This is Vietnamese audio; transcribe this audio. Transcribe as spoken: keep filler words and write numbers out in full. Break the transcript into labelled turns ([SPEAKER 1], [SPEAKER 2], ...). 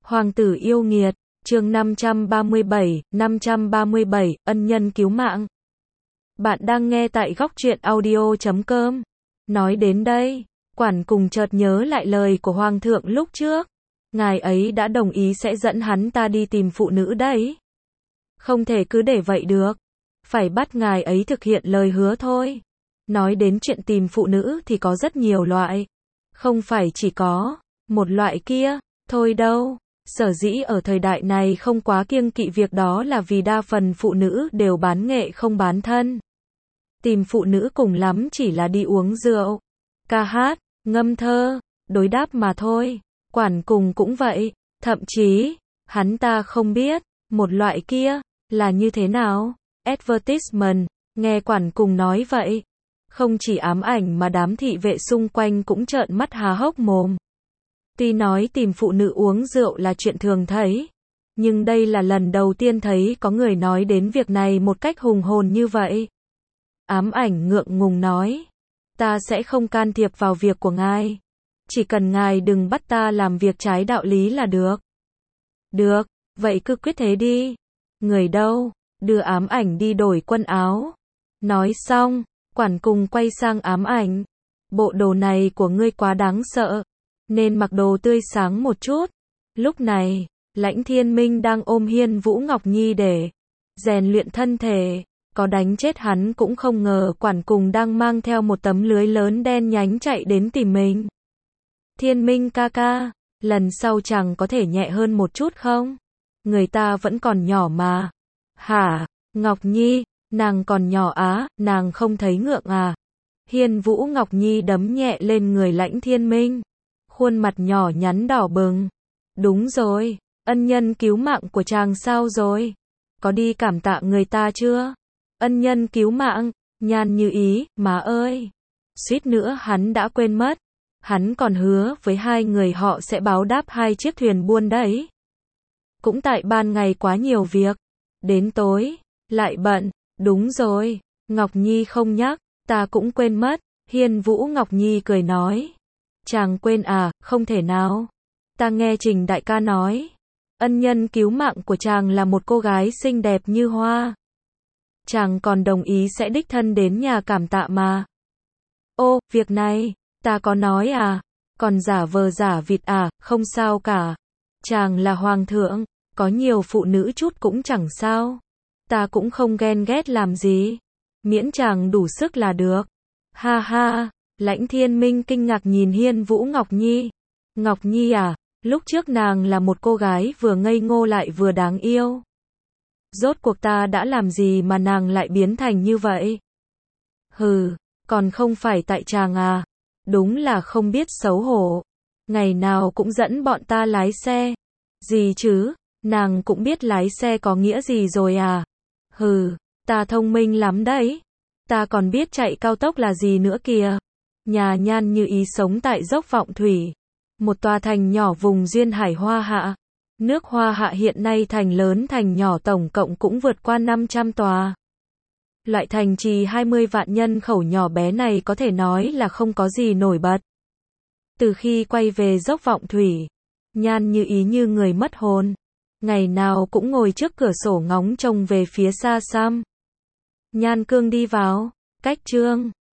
[SPEAKER 1] Hoàng tử yêu nghiệt, chương năm trăm ba mươi bảy, năm trăm ba mươi bảy, ân nhân cứu mạng. Bạn đang nghe tại góc truyện audio chấm com. Nói đến đây, quản cùng chợt nhớ lại lời của Hoàng thượng lúc trước. Ngài ấy đã đồng ý sẽ dẫn hắn ta đi tìm phụ nữ đấy. Không thể cứ để vậy được. Phải bắt ngài ấy thực hiện lời hứa thôi. Nói đến chuyện tìm phụ nữ thì có rất nhiều loại. Không phải chỉ có một loại kia, thôi đâu. Sở dĩ ở thời đại này không quá kiêng kỵ việc đó là vì đa phần phụ nữ đều bán nghệ không bán thân. Tìm phụ nữ cùng lắm chỉ là đi uống rượu, ca hát, ngâm thơ, đối đáp mà thôi. Quản cùng cũng vậy, thậm chí, hắn ta không biết, một loại kia, là như thế nào. Advertisement, nghe quản cùng nói vậy. Không chỉ ám ảnh mà đám thị vệ xung quanh cũng trợn mắt há hốc mồm. Tuy nói tìm phụ nữ uống rượu là chuyện thường thấy, nhưng đây là lần đầu tiên thấy có người nói đến việc này một cách hùng hồn như vậy. Ám ảnh ngượng ngùng nói, ta sẽ không can thiệp vào việc của ngài. Chỉ cần ngài đừng bắt ta làm việc trái đạo lý là được. Được, vậy cứ quyết thế đi. Người đâu, đưa ám ảnh đi đổi quần áo. Nói xong, quản cùng quay sang ám ảnh. Bộ đồ này của ngươi quá đáng sợ, nên mặc đồ tươi sáng một chút. Lúc này, Lãnh Thiên Minh đang ôm Hiên Vũ Ngọc Nhi để rèn luyện thân thể. Có đánh chết hắn cũng không ngờ quản cùng đang mang theo một tấm lưới lớn đen nhánh chạy đến tìm mình. Thiên Minh ca ca, lần sau chàng có thể nhẹ hơn một chút không? Người ta vẫn còn nhỏ mà. Hả? Ngọc Nhi, nàng còn nhỏ á, nàng không thấy ngượng à? Hiên Vũ Ngọc Nhi đấm nhẹ lên người Lãnh Thiên Minh. Khuôn mặt nhỏ nhắn đỏ bừng. Đúng rồi, ân nhân cứu mạng của chàng sao rồi? Có đi cảm tạ người ta chưa? Ân nhân cứu mạng, Nhan Như Ý, má ơi. Suýt nữa hắn đã quên mất. Hắn còn hứa với hai người họ sẽ báo đáp hai chiếc thuyền buôn đấy. Cũng tại ban ngày quá nhiều việc. Đến tối, lại bận. Đúng rồi, Ngọc Nhi không nhắc, ta cũng quên mất. Hiên Vũ Ngọc Nhi cười nói. Chàng quên à, không thể nào. Ta nghe Trình đại ca nói. Ân nhân cứu mạng của chàng là một cô gái xinh đẹp như hoa. Chàng còn đồng ý sẽ đích thân đến nhà cảm tạ mà. Ô, việc này, ta có nói à? Còn giả vờ giả vịt à, không sao cả. Chàng là hoàng thượng, có nhiều phụ nữ chút cũng chẳng sao. Ta cũng không ghen ghét làm gì. Miễn chàng đủ sức là được. Ha ha, Lãnh Thiên Minh kinh ngạc nhìn Hiên Vũ Ngọc Nhi. Ngọc Nhi à, lúc trước nàng là một cô gái vừa ngây ngô lại vừa đáng yêu. Rốt cuộc ta đã làm gì mà nàng lại biến thành như vậy? Hừ, còn không phải tại chàng à? Đúng là không biết xấu hổ. Ngày nào cũng dẫn bọn ta lái xe. Gì chứ, nàng cũng biết lái xe có nghĩa gì rồi à? Hừ, ta thông minh lắm đấy. Ta còn biết chạy cao tốc là gì nữa kìa. Nhà Nhan Như Ý sống tại dốc Vọng Thủy, một tòa thành nhỏ vùng duyên hải Hoa Hạ. Nước Hoa Hạ hiện nay thành lớn thành nhỏ tổng cộng cũng vượt qua năm trăm tòa. Loại thành trì hai mươi vạn nhân khẩu nhỏ bé này có thể nói là không có gì nổi bật. Từ khi quay về dốc Vọng Thủy, Nhan Như Ý như người mất hồn. Ngày nào cũng ngồi trước cửa sổ ngóng trông về phía xa xăm. Nhan Cương đi vào, cách trương,